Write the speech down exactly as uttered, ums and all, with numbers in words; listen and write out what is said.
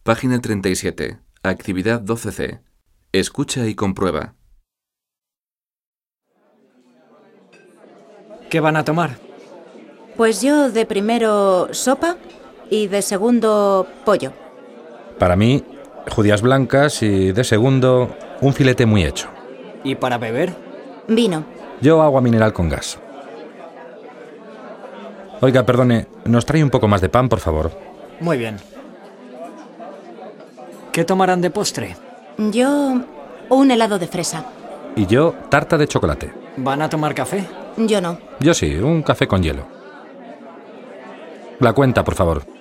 Página treinta y siete. Actividad doce ce. Escucha y comprueba. ¿Qué van a tomar? Pues yo de primero sopa y de segundo pollo. Para mí, judías blancas y de segundo, un filete muy hecho. ¿Y para beber? Vino. Yo agua mineral con gas. Oiga, perdone, ¿nos trae un poco más de pan, por favor? Muy bien. ¿Qué tomarán de postre? Yo un helado de fresa. Y yo, tarta de chocolate. ¿Van a tomar café? Yo no. Yo sí, un café con hielo. La cuenta, por favor.